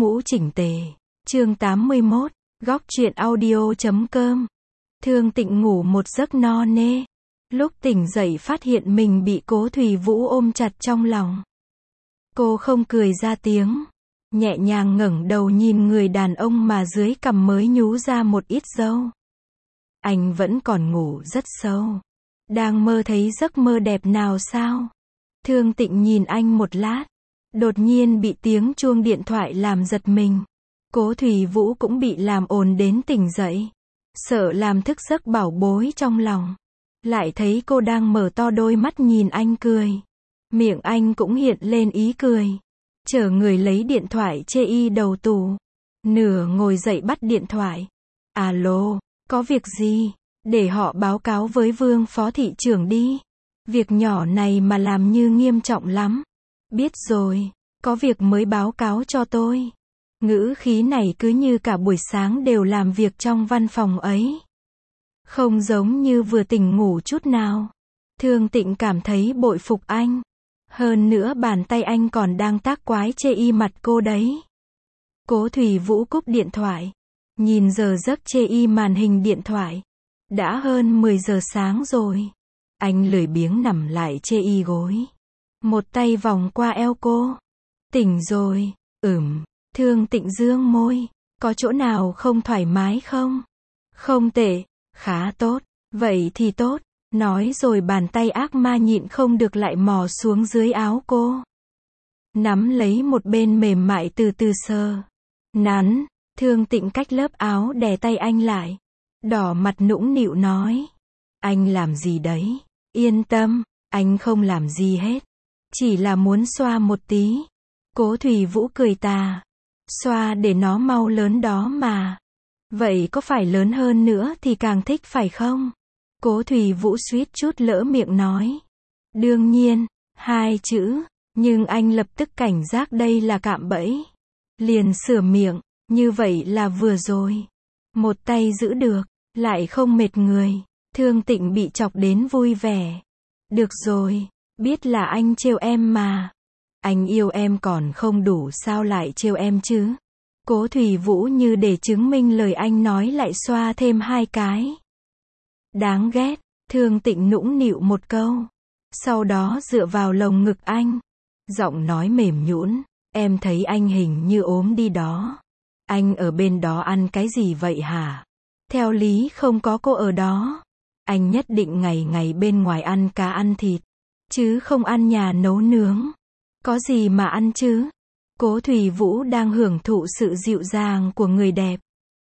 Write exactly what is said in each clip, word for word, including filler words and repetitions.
ngũ chỉnh tề. Chương tám mươi mốt, góc truyện audio chấm com. Thương Tịnh ngủ một giấc no nê. Lúc tỉnh dậy phát hiện mình bị Cố Thủy Vũ ôm chặt trong lòng. Cô không cười ra tiếng, nhẹ nhàng ngẩng đầu nhìn người đàn ông mà dưới cằm mới nhú ra một ít râu. Anh vẫn còn ngủ rất sâu. Đang mơ thấy giấc mơ đẹp nào sao? Thương Tịnh nhìn anh một lát, đột nhiên bị tiếng chuông điện thoại làm giật mình. Cố Thủy Vũ cũng bị làm ồn đến tỉnh dậy, sợ làm thức giấc bảo bối trong lòng. Lại thấy cô đang mở to đôi mắt nhìn anh cười. Miệng anh cũng hiện lên ý cười. Chở người lấy điện thoại chê y đầu tủ. Nửa ngồi dậy bắt điện thoại. Alo, có việc gì? Để họ báo cáo với Vương phó thị trưởng đi. Việc nhỏ này mà làm như nghiêm trọng lắm. Biết rồi, có việc mới báo cáo cho tôi. Ngữ khí này cứ như cả buổi sáng đều làm việc trong văn phòng ấy. Không giống như vừa tỉnh ngủ chút nào. Thương Tịnh cảm thấy bội phục anh. Hơn nữa bàn tay anh còn đang tác quái chê y mặt cô đấy. Cố Thủy Vũ cúp điện thoại. Nhìn giờ giấc chê y màn hình điện thoại. Đã hơn mười giờ sáng rồi. Anh lười biếng nằm lại chê y gối. Một tay vòng qua eo cô. Tỉnh rồi, ừm. Thương Tịnh dương môi. Có chỗ nào không thoải mái không? Không tệ, khá tốt. Vậy thì tốt. Nói rồi bàn tay ác ma nhịn không được lại mò xuống dưới áo cô. Nắm lấy một bên mềm mại từ từ sờ. Nắn. Thương Tịnh cách lớp áo đè tay anh lại. Đỏ mặt nũng nịu nói. Anh làm gì đấy? Yên tâm, anh không làm gì hết. Chỉ là muốn xoa một tí. Cố Thủy Vũ cười tà. Xoa để nó mau lớn đó mà. Vậy có phải lớn hơn nữa thì càng thích phải không? Cố Thủy Vũ suýt chút lỡ miệng nói. Đương nhiên, hai chữ. Nhưng anh lập tức cảnh giác đây là cạm bẫy. Liền sửa miệng, như vậy là vừa rồi. Một tay giữ được, lại không mệt người. Thương Tịnh bị chọc đến vui vẻ. Được rồi, biết là anh trêu em mà. Anh yêu em còn không đủ sao lại trêu em chứ? Cố Thủy Vũ như để chứng minh lời anh nói lại xoa thêm hai cái. Đáng ghét, Thương Tịnh nũng nịu một câu. Sau đó dựa vào lồng ngực anh. Giọng nói mềm nhũn, em thấy anh hình như ốm đi đó. Anh ở bên đó ăn cái gì vậy hả? Theo lý không có cô ở đó. Anh nhất định ngày ngày bên ngoài ăn cá ăn thịt. Chứ không ăn nhà nấu nướng. Có gì mà ăn chứ? Cố Thủy Vũ đang hưởng thụ sự dịu dàng của người đẹp.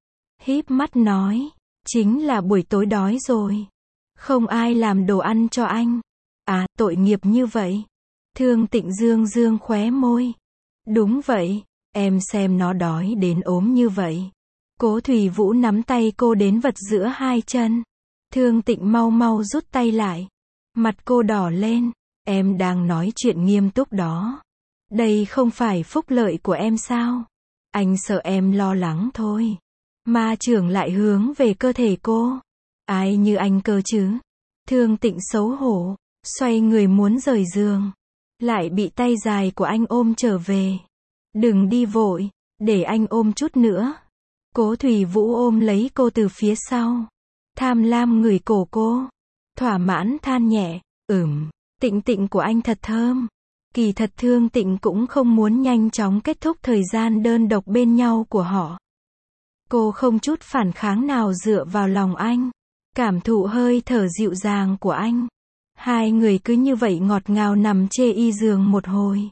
Híp mắt nói. Chính là buổi tối đói rồi. Không ai làm đồ ăn cho anh. À, tội nghiệp như vậy. Thương Tịnh dương dương khóe môi. Đúng vậy, em xem nó đói đến ốm như vậy. Cố Thủy Vũ nắm tay cô đến vật giữa hai chân. Thương Tịnh mau mau rút tay lại. Mặt cô đỏ lên. Em đang nói chuyện nghiêm túc đó. Đây không phải phúc lợi của em sao? Anh sợ em lo lắng thôi. Ma trưởng lại hướng về cơ thể cô. Ai như anh cơ chứ? Thương Tịnh xấu hổ, xoay người muốn rời giường. Lại bị tay dài của anh ôm trở về. Đừng đi vội, để anh ôm chút nữa. Cố Thủy Vũ ôm lấy cô từ phía sau. Tham lam ngửi cổ cô. Thỏa mãn than nhẹ, ừm, Tịnh Tịnh của anh thật thơm. Kỳ thật Thương Tịnh cũng không muốn nhanh chóng kết thúc thời gian đơn độc bên nhau của họ. Cô không chút phản kháng nào dựa vào lòng anh. Cảm thụ hơi thở dịu dàng của anh. Hai người cứ như vậy ngọt ngào nằm chê y giường một hồi.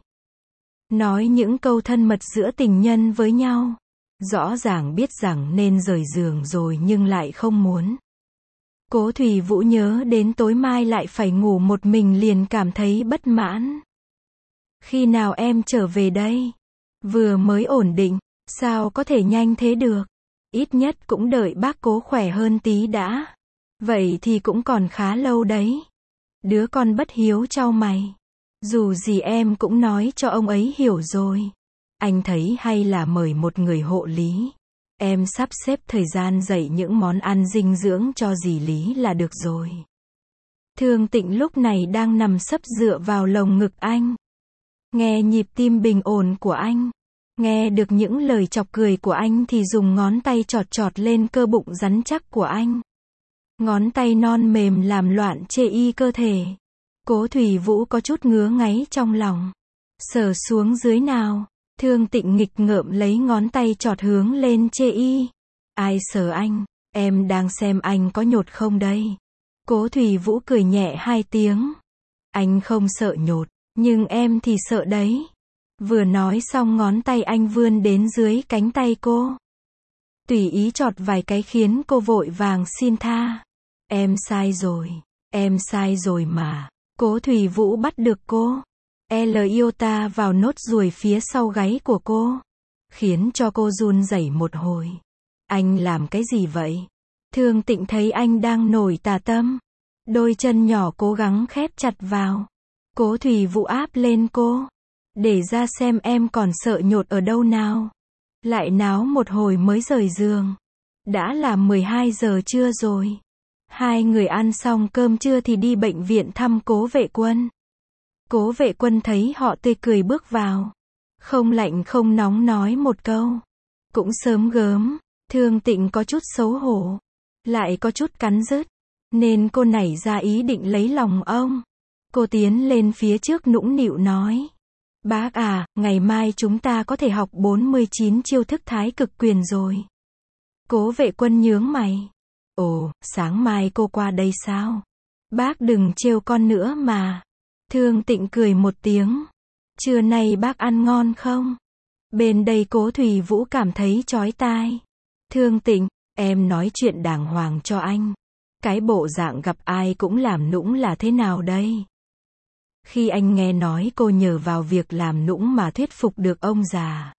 Nói những câu thân mật giữa tình nhân với nhau. Rõ ràng biết rằng nên rời giường rồi nhưng lại không muốn. Cố Thủy Vũ nhớ đến tối mai lại phải ngủ một mình liền cảm thấy bất mãn. Khi nào em trở về đây? Vừa mới ổn định, sao có thể nhanh thế được? Ít nhất cũng đợi bác Cố khỏe hơn tí đã. Vậy thì cũng còn khá lâu đấy. Đứa con bất hiếu chau mày. Dù gì em cũng nói cho ông ấy hiểu rồi. Anh thấy hay là mời một người hộ lý. Em sắp xếp thời gian dạy những món ăn dinh dưỡng cho dì Lý là được rồi. Thương Tịnh lúc này đang nằm sấp dựa vào lồng ngực anh. Nghe nhịp tim bình ổn của anh. Nghe được những lời chọc cười của anh thì dùng ngón tay chọt chọt lên cơ bụng rắn chắc của anh. Ngón tay non mềm làm loạn chê y cơ thể. Cố Thủy Vũ có chút ngứa ngáy trong lòng. Sờ xuống dưới nào. Thương Tịnh nghịch ngợm lấy ngón tay chọt hướng lên chê y. Ai sờ anh, em đang xem anh có nhột không đây. Cố Thủy Vũ cười nhẹ hai tiếng. Anh không sợ nhột, nhưng em thì sợ đấy. Vừa nói xong ngón tay anh vươn đến dưới cánh tay cô. Tùy ý chọt vài cái khiến cô vội vàng xin tha. Em sai rồi, em sai rồi mà. Cố Thủy Vũ bắt được cô. L iota vào nốt ruồi phía sau gáy của cô. Khiến cho cô run rẩy một hồi. Anh làm cái gì vậy? Thương Tịnh thấy anh đang nổi tà tâm. Đôi chân nhỏ cố gắng khép chặt vào. Cố Thủy Vũ áp lên cô. Để ra xem em còn sợ nhột ở đâu nào. Lại náo một hồi mới rời giường. Đã là mười hai giờ trưa rồi. Hai người ăn xong cơm trưa thì đi bệnh viện thăm Cố Vệ Quân. Cố Vệ Quân thấy họ tươi cười bước vào. Không lạnh không nóng nói một câu. Cũng sớm gớm. Thương Tịnh có chút xấu hổ. Lại có chút cắn rứt. Nên cô nảy ra ý định lấy lòng ông. Cô tiến lên phía trước nũng nịu nói. Bác à, ngày mai chúng ta có thể học bốn mươi chín chiêu thức thái cực quyền rồi. Cố Vệ Quân nhướng mày. Ồ, sáng mai cô qua đây sao? Bác đừng trêu con nữa mà. Thương Tịnh cười một tiếng. Trưa nay bác ăn ngon không? Bên đây Cố Thủy Vũ cảm thấy chói tai. Thương Tịnh, em nói chuyện đàng hoàng cho anh. Cái bộ dạng gặp ai cũng làm nũng là thế nào đây? Khi anh nghe nói cô nhờ vào việc làm nũng mà thuyết phục được ông già.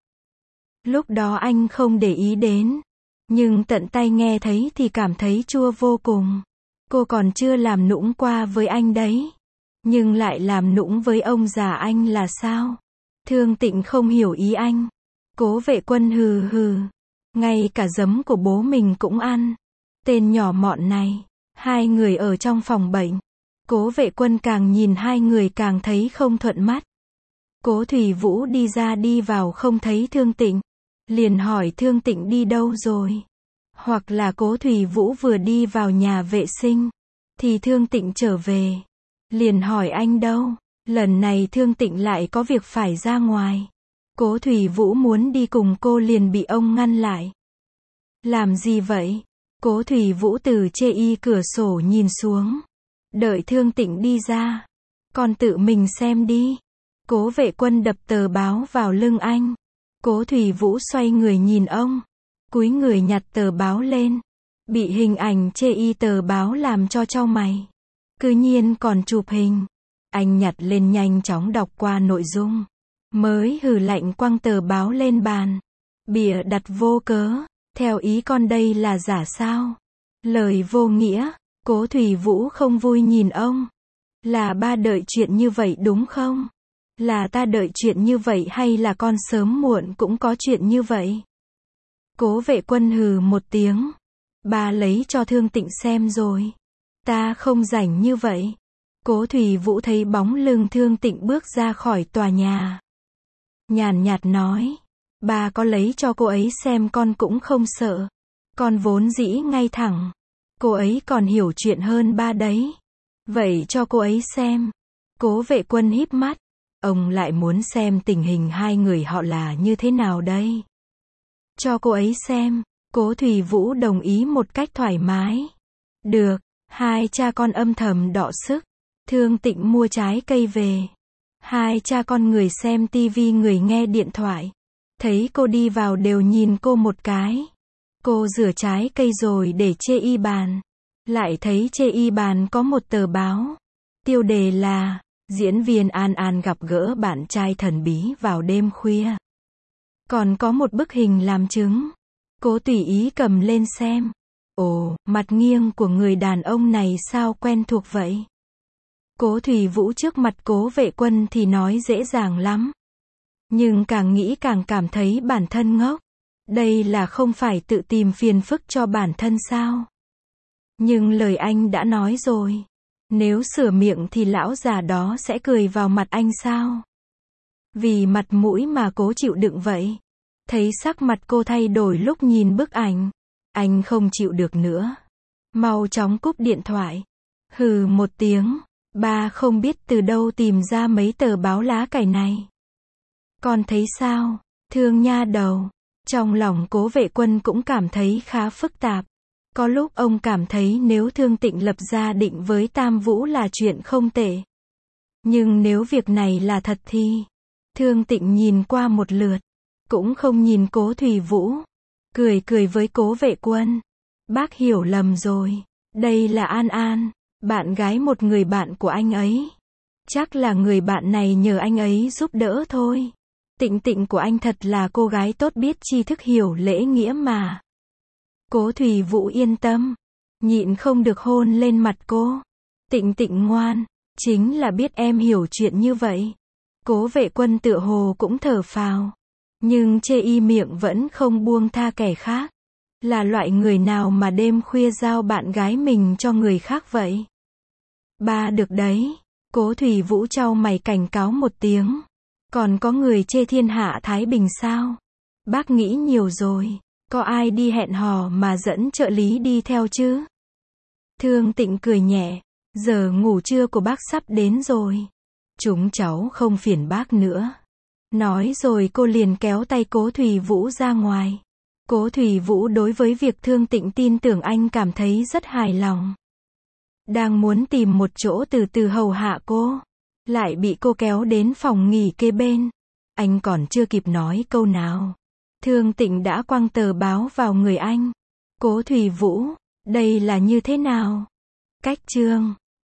Lúc đó anh không để ý đến. Nhưng tận tay nghe thấy thì cảm thấy chua vô cùng. Cô còn chưa làm nũng qua với anh đấy. Nhưng lại làm nũng với ông già anh là sao? Thương Tịnh không hiểu ý anh. Cố Vệ Quân hừ hừ. Ngay cả giấm của bố mình cũng ăn. Tên nhỏ mọn này. Hai người ở trong phòng bệnh. Cố Vệ Quân càng nhìn hai người càng thấy không thuận mắt. Cố Thủy Vũ đi ra đi vào không thấy Thương Tịnh. Liền hỏi Thương Tịnh đi đâu rồi? Hoặc là Cố Thủy Vũ vừa đi vào nhà vệ sinh. Thì Thương Tịnh trở về. Liền hỏi anh đâu? Lần này Thương Tịnh lại có việc phải ra ngoài. Cố Thủy Vũ muốn đi cùng cô liền bị ông ngăn lại. Làm gì vậy? Cố Thủy Vũ từ chê y cửa sổ nhìn xuống. Đợi Thương Tịnh đi ra. Con tự mình xem đi. Cố Vệ Quân đập tờ báo vào lưng anh. Cố Thủy Vũ xoay người nhìn ông. Cúi người nhặt tờ báo lên. Bị hình ảnh chê y tờ báo làm cho chau mày. Cứ nhiên còn chụp hình. Anh nhặt lên nhanh chóng đọc qua nội dung. Mới hừ lạnh quăng tờ báo lên bàn. Bịa đặt vô cớ. Theo ý con đây là giả sao? Lời vô nghĩa. Cố Thủy Vũ không vui nhìn ông. Là ba đợi chuyện như vậy đúng không? Là ta đợi chuyện như vậy hay là con sớm muộn cũng có chuyện như vậy? Cố Vệ Quân hừ một tiếng. Ba lấy cho Thương Tịnh xem rồi. Ta không rảnh như vậy. Cố Thủy Vũ thấy bóng lưng Thương Tịnh bước ra khỏi tòa nhà. Nhàn nhạt nói. Ba có lấy cho cô ấy xem con cũng không sợ. Con vốn dĩ ngay thẳng. Cô ấy còn hiểu chuyện hơn ba đấy. Vậy cho cô ấy xem. Cố Vệ Quân híp mắt. Ông lại muốn xem tình hình hai người họ là như thế nào đây? Cho cô ấy xem. Cố Thủy Vũ đồng ý một cách thoải mái. Được. Hai cha con âm thầm đọ sức. Thương Tịnh mua trái cây về. Hai cha con người xem tivi người nghe điện thoại. Thấy cô đi vào đều nhìn cô một cái. Cô rửa trái cây rồi để chê y bàn. Lại thấy chê y bàn có một tờ báo. Tiêu đề là diễn viên An An gặp gỡ bạn trai thần bí vào đêm khuya. Còn có một bức hình làm chứng. Cố tùy ý cầm lên xem. Ồ, mặt nghiêng của người đàn ông này sao quen thuộc vậy? Cố Thủy Vũ trước mặt Cố Vệ Quân thì nói dễ dàng lắm. Nhưng càng nghĩ càng cảm thấy bản thân ngốc. Đây là không phải tự tìm phiền phức cho bản thân sao? Nhưng lời anh đã nói rồi. Nếu sửa miệng thì lão già đó sẽ cười vào mặt anh sao? Vì mặt mũi mà cố chịu đựng vậy. Thấy sắc mặt cô thay đổi lúc nhìn bức ảnh. Anh không chịu được nữa. Mau chóng cúp điện thoại. Hừ một tiếng. Ba không biết từ đâu tìm ra mấy tờ báo lá cải này. Con thấy sao? Thương nha đầu. Trong lòng Cố Vệ Quân cũng cảm thấy khá phức tạp. Có lúc ông cảm thấy nếu Thương Tịnh lập gia định với Tam Vũ là chuyện không tệ. Nhưng nếu việc này là thật thì... Thương Tịnh nhìn qua một lượt. Cũng không nhìn Cố Thủy Vũ. Cười cười với Cố Vệ Quân. Bác hiểu lầm rồi. Đây là An An, bạn gái một người bạn của anh ấy. Chắc là người bạn này nhờ anh ấy giúp đỡ thôi. Tịnh Tịnh của anh thật là cô gái tốt biết tri thức hiểu lễ nghĩa mà. Cố Thủy Vũ yên tâm. Nhịn không được hôn lên mặt cô. Tịnh Tịnh ngoan. Chính là biết em hiểu chuyện như vậy. Cố Vệ Quân tựa hồ cũng thở phào. Nhưng chê y miệng vẫn không buông tha kẻ khác. Là loại người nào mà đêm khuya giao bạn gái mình cho người khác vậy? Ba được đấy. Cố Thủy Vũ chau mày cảnh cáo một tiếng. Còn có người chê thiên hạ Thái Bình sao? Bác nghĩ nhiều rồi. Có ai đi hẹn hò mà dẫn trợ lý đi theo chứ? Thương Tịnh cười nhẹ. Giờ ngủ trưa của bác sắp đến rồi. Chúng cháu không phiền bác nữa. Nói rồi cô liền kéo tay Cố Thủy Vũ ra ngoài. Cố Thủy Vũ đối với việc Thương Tịnh tin tưởng anh cảm thấy rất hài lòng. Đang muốn tìm một chỗ từ từ hầu hạ cô. Lại bị cô kéo đến phòng nghỉ kế bên. Anh còn chưa kịp nói câu nào. Thương Tịnh đã quăng tờ báo vào người anh. Cố Thủy Vũ, đây là như thế nào? Cách chương